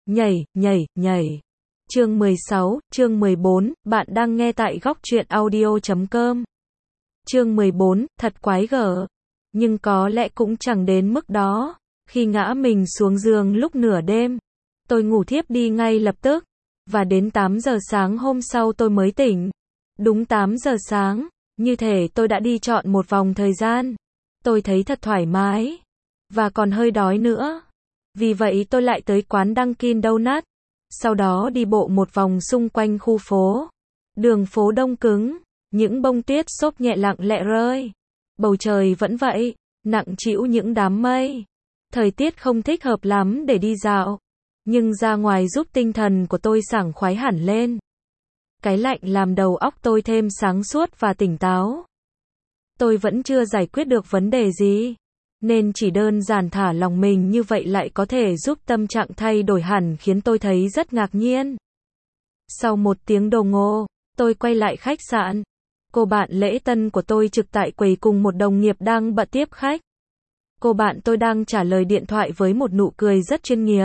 Nhảy, nhảy, nhảy. Chương 16, chương 14, bạn đang nghe tại góc truyện audio.com. Chương 14, thật quái gở. Nhưng có lẽ cũng chẳng đến mức đó. Khi ngã mình xuống giường lúc nửa đêm, tôi ngủ thiếp đi ngay lập tức. Và đến 8 giờ sáng hôm sau tôi mới tỉnh. Đúng 8 giờ sáng, như thể tôi đã đi trọn một vòng thời gian. Tôi thấy thật thoải mái. Và còn hơi đói nữa. Vì vậy tôi lại tới quán Dunkin Donut. Sau đó đi bộ một vòng xung quanh khu phố. Đường phố đông cứng, những bông tuyết xốp nhẹ lặng lẽ rơi. Bầu trời vẫn vậy, nặng trĩu những đám mây. Thời tiết không thích hợp lắm để đi dạo. Nhưng ra ngoài giúp tinh thần của tôi sảng khoái hẳn lên. Cái lạnh làm đầu óc tôi thêm sáng suốt và tỉnh táo. Tôi vẫn chưa giải quyết được vấn đề gì. Nên chỉ đơn giản thả lòng mình như vậy lại có thể giúp tâm trạng thay đổi hẳn khiến tôi thấy rất ngạc nhiên. Sau 1 tiếng đồng hồ, tôi quay lại khách sạn. Cô bạn lễ tân của tôi trực tại quầy cùng một đồng nghiệp đang bận tiếp khách. Cô bạn tôi đang trả lời điện thoại với một nụ cười rất chuyên nghiệp.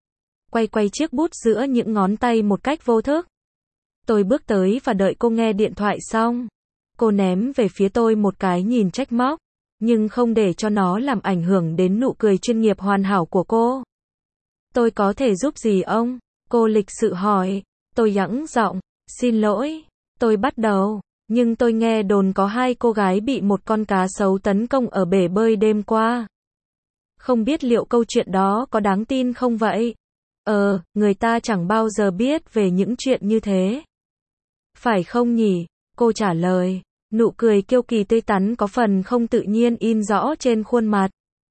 Quay chiếc bút giữa những ngón tay một cách vô thức. Tôi bước tới và đợi cô nghe điện thoại xong. Cô ném về phía tôi một cái nhìn trách móc. Nhưng không để cho nó làm ảnh hưởng đến nụ cười chuyên nghiệp hoàn hảo của cô. Tôi có thể giúp gì ông? Cô lịch sự hỏi. Tôi nhẵng giọng. Xin lỗi. Tôi bắt đầu. Nhưng tôi nghe đồn có 2 cô gái bị một con cá sấu tấn công ở bể bơi đêm qua. Không biết liệu câu chuyện đó có đáng tin không vậy? Người ta chẳng bao giờ biết về những chuyện như thế. Phải không nhỉ? Cô trả lời. Nụ cười kiêu kỳ tươi tắn có phần không tự nhiên in rõ trên khuôn mặt.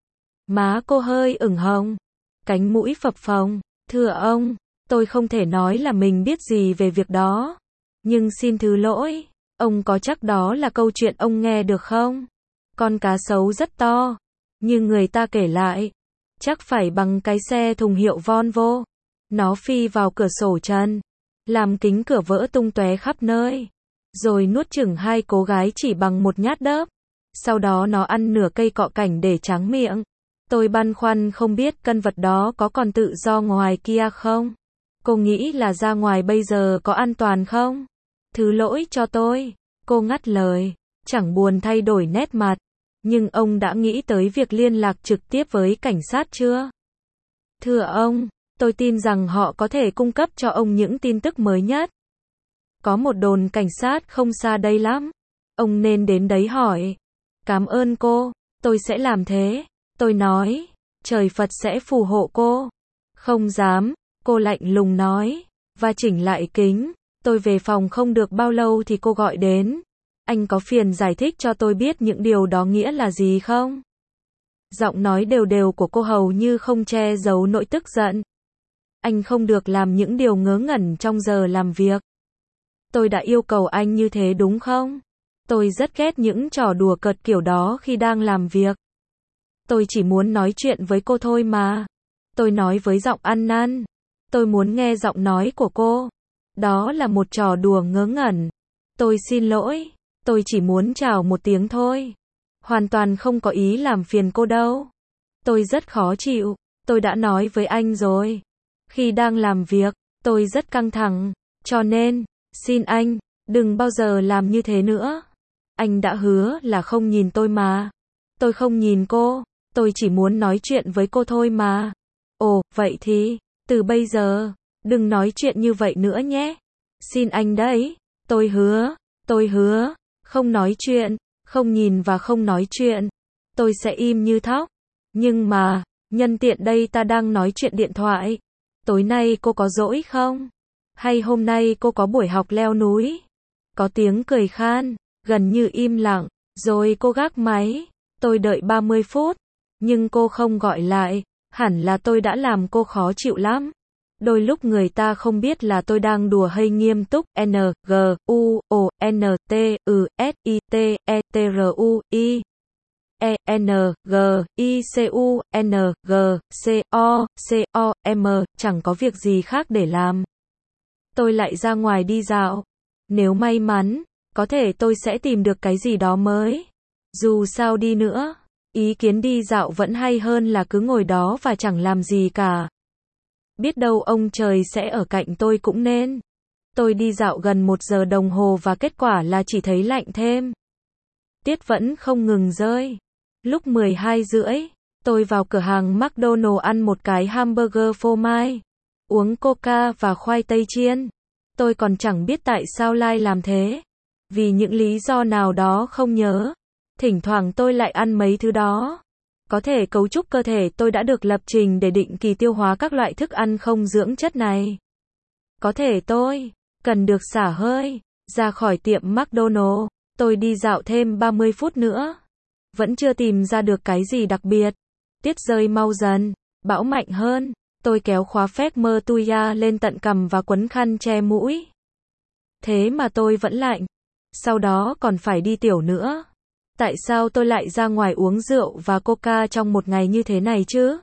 Má cô hơi ửng hồng. Cánh mũi phập phồng. Thưa ông, tôi không thể nói là mình biết gì về việc đó. Nhưng xin thứ lỗi, ông có chắc đó là câu chuyện ông nghe được không? Con cá sấu rất to. Như người ta kể lại. Chắc phải bằng cái xe thùng hiệu Volvo. Nó phi vào cửa sổ trần. Làm kính cửa vỡ tung tóe khắp nơi. Rồi nuốt chửng 2 cô gái chỉ bằng một nhát đớp. Sau đó nó ăn nửa cây cọ cảnh để tráng miệng. Tôi băn khoăn không biết con vật đó có còn tự do ngoài kia không? Cô nghĩ là ra ngoài bây giờ có an toàn không? Thứ lỗi cho tôi. Cô ngắt lời. Chẳng buồn thay đổi nét mặt. Nhưng ông đã nghĩ tới việc liên lạc trực tiếp với cảnh sát chưa? Thưa ông, tôi tin rằng họ có thể cung cấp cho ông những tin tức mới nhất. Có một đồn cảnh sát không xa đây lắm. Ông nên đến đấy hỏi. Cảm ơn cô, tôi sẽ làm thế. Tôi nói, trời Phật sẽ phù hộ cô. Không dám, cô lạnh lùng nói. Và chỉnh lại kính. Tôi về phòng không được bao lâu thì cô gọi đến. Anh có phiền giải thích cho tôi biết những điều đó nghĩa là gì không? Giọng nói đều đều của cô hầu như không che giấu nỗi tức giận. Anh không được làm những điều ngớ ngẩn trong giờ làm việc. Tôi đã yêu cầu anh như thế đúng không? Tôi rất ghét những trò đùa cợt kiểu đó khi đang làm việc. Tôi chỉ muốn nói chuyện với cô thôi mà. Tôi nói với giọng ăn năn. Tôi muốn nghe giọng nói của cô. Đó là một trò đùa ngớ ngẩn. Tôi xin lỗi. Tôi chỉ muốn chào một tiếng thôi. Hoàn toàn không có ý làm phiền cô đâu. Tôi rất khó chịu. Tôi đã nói với anh rồi. Khi đang làm việc, tôi rất căng thẳng. Cho nên, xin anh, đừng bao giờ làm như thế nữa. Anh đã hứa là không nhìn tôi mà. Tôi không nhìn cô. Tôi chỉ muốn nói chuyện với cô thôi mà. Ồ, vậy thì, từ bây giờ, đừng nói chuyện như vậy nữa nhé. Xin anh đấy. Tôi hứa, không nói chuyện, không nhìn và không nói chuyện. Tôi sẽ im như thóc. Nhưng mà, nhân tiện đây ta đang nói chuyện điện thoại. Tối nay cô có rỗi không? Hay hôm nay cô có buổi học leo núi? Có tiếng cười khan, gần như im lặng. Rồi cô gác máy. Tôi đợi 30 phút. Nhưng cô không gọi lại. Hẳn là tôi đã làm cô khó chịu lắm. Đôi lúc người ta không biết là tôi đang đùa hay nghiêm túc. N-G-U-O-N-T-U-S-I-T-E-T-R-U-I E-N-G-I-C-U-N-G-C-O-C-O-M. Chẳng có việc gì khác để làm. Tôi lại ra ngoài đi dạo. Nếu may mắn, có thể tôi sẽ tìm được cái gì đó mới. Dù sao đi nữa, ý kiến đi dạo vẫn hay hơn là cứ ngồi đó và chẳng làm gì cả. Biết đâu ông trời sẽ ở cạnh tôi cũng nên. Tôi đi dạo gần 1 giờ đồng hồ và kết quả là chỉ thấy lạnh thêm. Tiết vẫn không ngừng rơi. Lúc 12 rưỡi, tôi vào cửa hàng McDonald's ăn một cái hamburger phô mai, uống coca và khoai tây chiên. Tôi còn chẳng biết tại sao Lai làm thế. Vì những lý do nào đó không nhớ. Thỉnh thoảng tôi lại ăn mấy thứ đó. Có thể cấu trúc cơ thể tôi đã được lập trình để định kỳ tiêu hóa các loại thức ăn không dưỡng chất này. Có thể tôi cần được xả hơi. Ra khỏi tiệm McDonald's, tôi đi dạo thêm 30 phút nữa. Vẫn chưa tìm ra được cái gì đặc biệt. Tiết rơi mau dần, bão mạnh hơn. Tôi kéo khóa phép mơ tuya lên tận cằm và quấn khăn che mũi. Thế mà tôi vẫn lạnh. Sau đó còn phải đi tiểu nữa. Tại sao tôi lại ra ngoài uống rượu và coca trong một ngày như thế này chứ?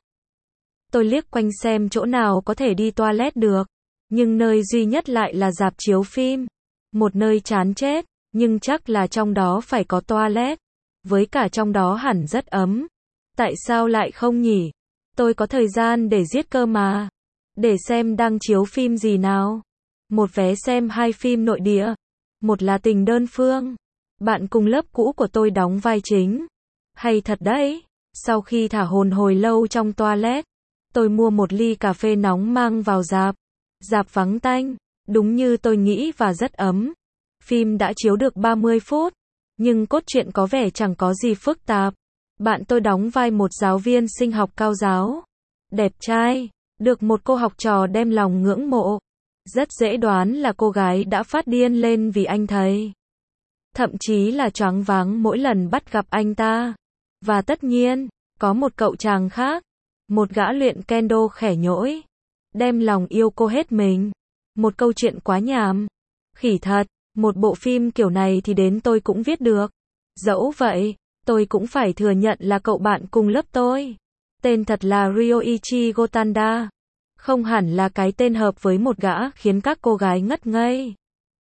Tôi liếc quanh xem chỗ nào có thể đi toilet được. Nhưng nơi duy nhất lại là rạp chiếu phim. Một nơi chán chết, nhưng chắc là trong đó phải có toilet. Với cả trong đó hẳn rất ấm. Tại sao lại không nhỉ? Tôi có thời gian để giết cơ mà. Để xem đang chiếu phim gì nào. Một vé xem 2 phim nội địa. Một là Tình Đơn Phương. Bạn cùng lớp cũ của tôi đóng vai chính. Hay thật đấy. Sau khi thả hồn hồi lâu trong toilet, tôi mua một ly cà phê nóng mang vào rạp. Rạp vắng tanh, đúng như tôi nghĩ và rất ấm. Phim đã chiếu được 30 phút, nhưng cốt truyện có vẻ chẳng có gì phức tạp. Bạn tôi đóng vai một giáo viên sinh học cao giáo. Đẹp trai, được một cô học trò đem lòng ngưỡng mộ. Rất dễ đoán là cô gái đã phát điên lên vì anh thầy. Thậm chí là choáng váng mỗi lần bắt gặp anh ta. Và tất nhiên, có một cậu chàng khác. Một gã luyện kendo khẻ nhỗi. Đem lòng yêu cô hết mình. Một câu chuyện quá nhảm. Khỉ thật, một bộ phim kiểu này thì đến tôi cũng viết được. Dẫu vậy, tôi cũng phải thừa nhận là cậu bạn cùng lớp tôi. Tên thật là Ryoichi Gotanda. Không hẳn là cái tên hợp với một gã khiến các cô gái ngất ngây.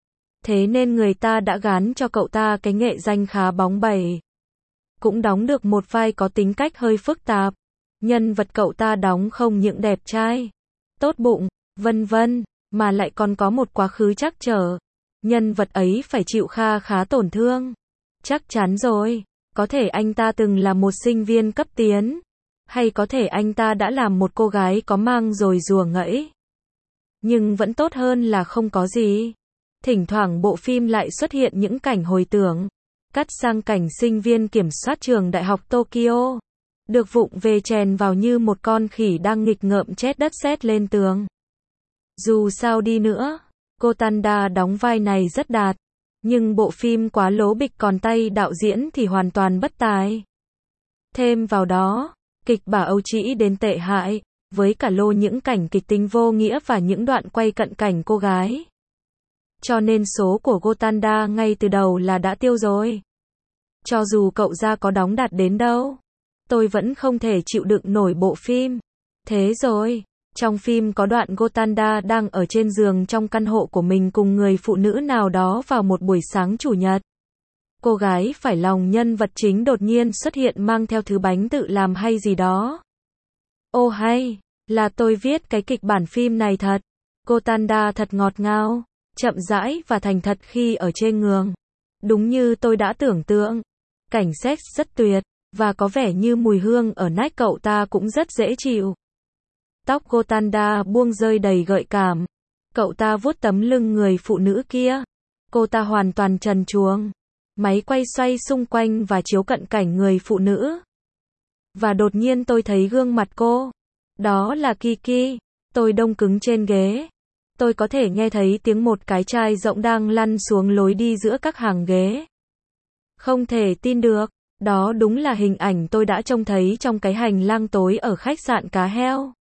Thế nên người ta đã gán cho cậu ta cái nghệ danh khá bóng bẩy. Cũng đóng được một vai có tính cách hơi phức tạp. Nhân vật cậu ta đóng không những đẹp trai, tốt bụng, vân vân, mà lại còn có một quá khứ trắc trở. Nhân vật ấy phải chịu khá tổn thương. Chắc chắn rồi, có thể anh ta từng là một sinh viên cấp tiến. Hay có thể anh ta đã làm một cô gái có mang rồi rùa ngẫy. Nhưng vẫn tốt hơn là không có gì. Thỉnh thoảng bộ phim lại xuất hiện những cảnh hồi tưởng. Cắt sang cảnh sinh viên kiểm soát trường đại học Tokyo. Được vụng về chèn vào như một con khỉ đang nghịch ngợm chét đất sét lên tường. Dù sao đi nữa, Gotanda đóng vai này rất đạt. Nhưng bộ phim quá lố bịch còn tay đạo diễn thì hoàn toàn bất tài. Thêm vào đó, kịch bản ấu trĩ đến tệ hại, với cả lô những cảnh kịch tính vô nghĩa và những đoạn quay cận cảnh cô gái. Cho nên số của Gotanda ngay từ đầu là đã tiêu rồi. Cho dù cậu ra có đóng đạt đến đâu, tôi vẫn không thể chịu đựng nổi bộ phim. Thế rồi, trong phim có đoạn Gotanda đang ở trên giường trong căn hộ của mình cùng người phụ nữ nào đó vào một buổi sáng chủ nhật. Cô gái phải lòng nhân vật chính đột nhiên xuất hiện mang theo thứ bánh tự làm hay gì đó. Ô hay, là tôi viết cái kịch bản phim này thật. Gotanda thật ngọt ngào, chậm rãi và thành thật khi ở trên giường. Đúng như tôi đã tưởng tượng. Cảnh sex rất tuyệt, và có vẻ như mùi hương ở nách cậu ta cũng rất dễ chịu. Tóc Gotanda buông rơi đầy gợi cảm. Cậu ta vuốt tấm lưng người phụ nữ kia. Cô ta hoàn toàn trần truồng. Máy quay xoay xung quanh và chiếu cận cảnh người phụ nữ. Và đột nhiên tôi thấy gương mặt cô. Đó là Kiki. Tôi đông cứng trên ghế. Tôi có thể nghe thấy tiếng một cái chai rỗng đang lăn xuống lối đi giữa các hàng ghế. Không thể tin được. Đó đúng là hình ảnh tôi đã trông thấy trong cái hành lang tối ở khách sạn cá heo.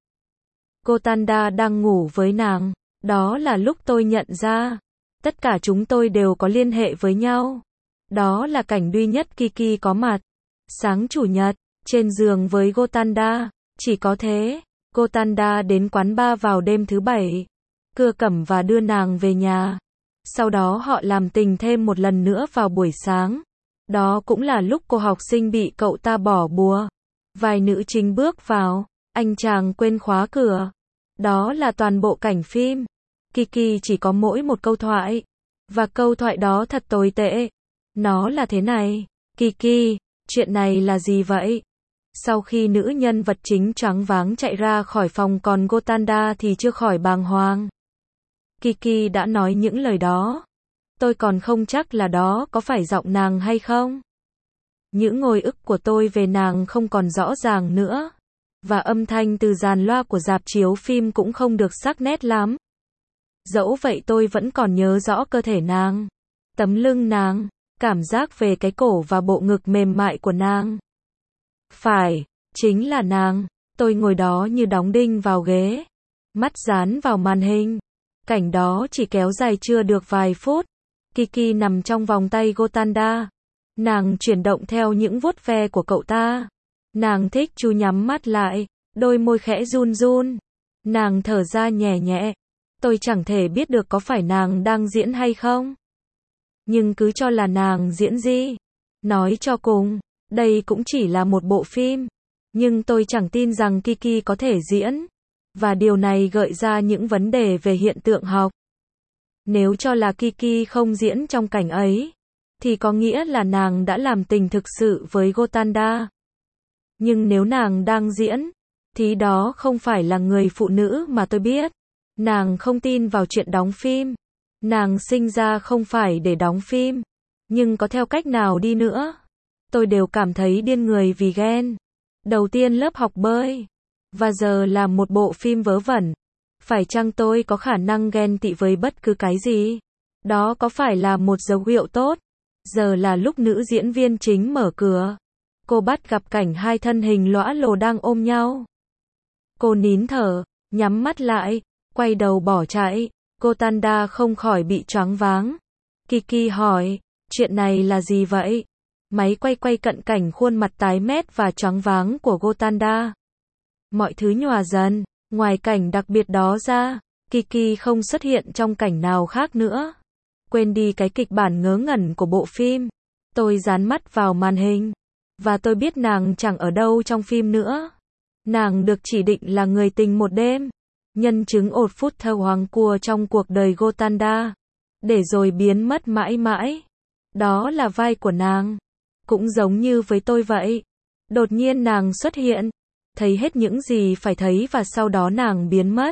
Gotanda đang ngủ với nàng. Đó là lúc tôi nhận ra. Tất cả chúng tôi đều có liên hệ với nhau. Đó là cảnh duy nhất Kiki có mặt. Sáng chủ nhật, trên giường với Gotanda. Chỉ có thế, Gotanda đến quán bar vào đêm thứ Bảy. Cưa cẩm và đưa nàng về nhà. Sau đó họ làm tình thêm một lần nữa vào buổi sáng. Đó cũng là lúc cô học sinh bị cậu ta bỏ bùa. Vài nữ chính bước vào. Anh chàng quên khóa cửa. Đó là toàn bộ cảnh phim. Kiki chỉ có mỗi một câu thoại. Và câu thoại đó thật tồi tệ. Nó là thế này. Kiki, chuyện này là gì vậy? Sau khi nữ nhân vật chính choáng váng chạy ra khỏi phòng còn Gotanda thì chưa khỏi bàng hoàng. Kiki đã nói những lời đó. Tôi còn không chắc là đó có phải giọng nàng hay không. Những hồi ức của tôi về nàng không còn rõ ràng nữa. Và âm thanh từ dàn loa của rạp chiếu phim cũng không được sắc nét lắm. Dẫu vậy tôi vẫn còn nhớ rõ cơ thể nàng, tấm lưng nàng, cảm giác về cái cổ và bộ ngực mềm mại của nàng. Phải, chính là nàng. Tôi ngồi đó như đóng đinh vào ghế, mắt dán vào màn hình. Cảnh đó chỉ kéo dài chưa được vài phút. Kiki nằm trong vòng tay Gotanda. Nàng chuyển động theo những vuốt ve của cậu ta. Nàng thích chú nhắm mắt lại, đôi môi khẽ run run. Nàng thở ra nhẹ nhẹ. Tôi chẳng thể biết được có phải nàng đang diễn hay không. Nhưng cứ cho là nàng diễn gì. Nói cho cùng, đây cũng chỉ là một bộ phim. Nhưng tôi chẳng tin rằng Kiki có thể diễn. Và điều này gợi ra những vấn đề về hiện tượng học. Nếu cho là Kiki không diễn trong cảnh ấy, thì có nghĩa là nàng đã làm tình thực sự với Gotanda. Nhưng nếu nàng đang diễn, thì đó không phải là người phụ nữ mà tôi biết. Nàng không tin vào chuyện đóng phim. Nàng sinh ra không phải để đóng phim. Nhưng có theo cách nào đi nữa, tôi đều cảm thấy điên người vì ghen. Đầu tiên lớp học bơi, và giờ là một bộ phim vớ vẩn. Phải chăng tôi có khả năng ghen tị với bất cứ cái gì? Đó có phải là một dấu hiệu tốt? Giờ là lúc nữ diễn viên chính mở cửa. Cô bắt gặp cảnh hai thân hình lõa lồ đang ôm nhau. Cô nín thở, nhắm mắt lại, quay đầu bỏ chạy. Gotanda không khỏi bị choáng váng. Kiki hỏi, chuyện này là gì vậy? Máy quay cận cảnh khuôn mặt tái mét và choáng váng của Gotanda. Mọi thứ nhòa dần. Ngoài cảnh đặc biệt đó ra, Kiki không xuất hiện trong cảnh nào khác nữa. Quên đi cái kịch bản ngớ ngẩn của bộ phim. Tôi dán mắt vào màn hình. Và tôi biết nàng chẳng ở đâu trong phim nữa. Nàng được chỉ định là người tình một đêm. Nhân chứng ột phút thơ hoàng cua trong cuộc đời Gotanda. Để rồi biến mất mãi mãi. Đó là vai của nàng. Cũng giống như với tôi vậy. Đột nhiên nàng xuất hiện. Thấy hết những gì phải thấy và sau đó nàng biến mất.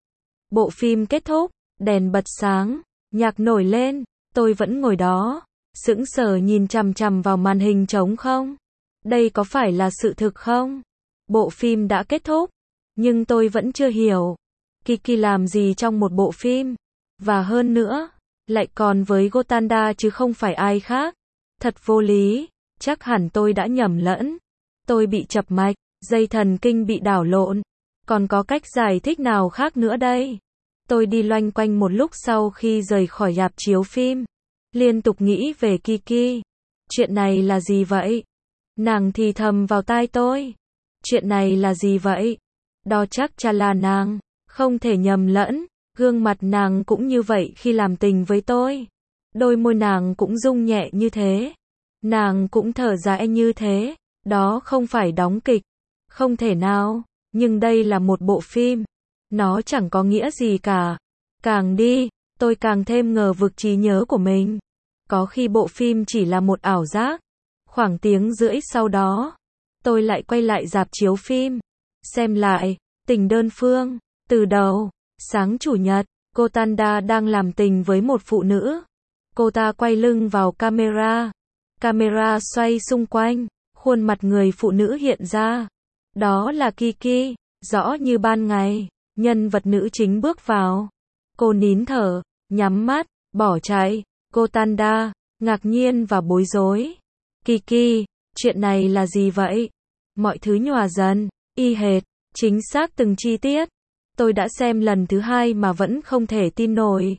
Bộ phim kết thúc. Đèn bật sáng. Nhạc nổi lên. Tôi vẫn ngồi đó. Sững sờ nhìn chằm chằm vào màn hình trống không. Đây có phải là sự thực không? Bộ phim đã kết thúc. Nhưng tôi vẫn chưa hiểu. Kiki làm gì trong một bộ phim? Và hơn nữa, lại còn với Gotanda chứ không phải ai khác. Thật vô lý. Chắc hẳn tôi đã nhầm lẫn. Tôi bị chập mạch, dây thần kinh bị đảo lộn. Còn có cách giải thích nào khác nữa đây? Tôi đi loanh quanh một lúc sau khi rời khỏi rạp chiếu phim. Liên tục nghĩ về Kiki. Chuyện này là gì vậy? Nàng thì thầm vào tai tôi. Chuyện này là gì vậy? Đó chắc chắn là nàng. Không thể nhầm lẫn. Gương mặt nàng cũng như vậy khi làm tình với tôi. Đôi môi nàng cũng rung nhẹ như thế. Nàng cũng thở dài như thế. Đó không phải đóng kịch. Không thể nào. Nhưng đây là một bộ phim. Nó chẳng có nghĩa gì cả. Càng đi, tôi càng thêm ngờ vực trí nhớ của mình. Có khi bộ phim chỉ là một ảo giác. Khoảng tiếng rưỡi sau đó, tôi lại quay lại rạp chiếu phim. Xem lại, Tình đơn phương. Từ đầu, sáng chủ nhật, Gotanda đang làm tình với một phụ nữ. Cô ta quay lưng vào camera. Camera xoay xung quanh. Khuôn mặt người phụ nữ hiện ra. Đó là Kiki, rõ như ban ngày. Nhân vật nữ chính bước vào. Cô nín thở, nhắm mắt, bỏ chạy. Gotanda, ngạc nhiên và bối rối. Kiki, chuyện này là gì vậy? Mọi thứ nhòa dần, y hệt, chính xác từng chi tiết. Tôi đã xem lần thứ hai mà vẫn không thể tin nổi.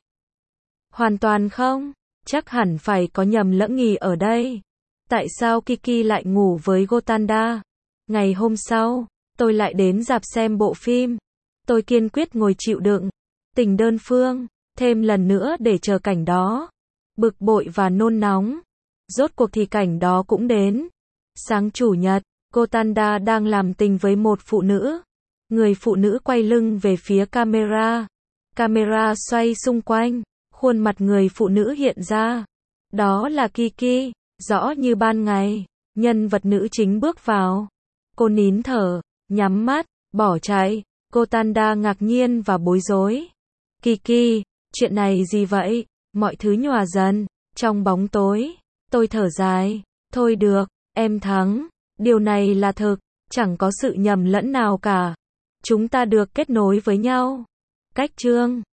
Hoàn toàn không, chắc hẳn phải có nhầm lẫn gì ở đây. Tại sao Kiki lại ngủ với Gotanda? Ngày hôm sau, tôi lại đến rạp xem bộ phim. Tôi kiên quyết ngồi chịu đựng. Tình đơn phương, thêm lần nữa để chờ cảnh đó. Bực bội và nôn nóng. Rốt cuộc thì cảnh đó cũng đến. Sáng chủ nhật, Gotanda đang làm tình với một phụ nữ. Người phụ nữ quay lưng về phía camera. Camera xoay xung quanh, khuôn mặt người phụ nữ hiện ra. Đó là Kiki, rõ như ban ngày. Nhân vật nữ chính bước vào. Cô nín thở, nhắm mắt, bỏ chạy. Cô Tanda ngạc nhiên và bối rối. Kiki, chuyện này gì vậy? Mọi thứ nhòa dần, trong bóng tối. Tôi thở dài. Thôi được, em thắng. Điều này là thực, chẳng có sự nhầm lẫn nào cả. Chúng ta được kết nối với nhau. Cách chương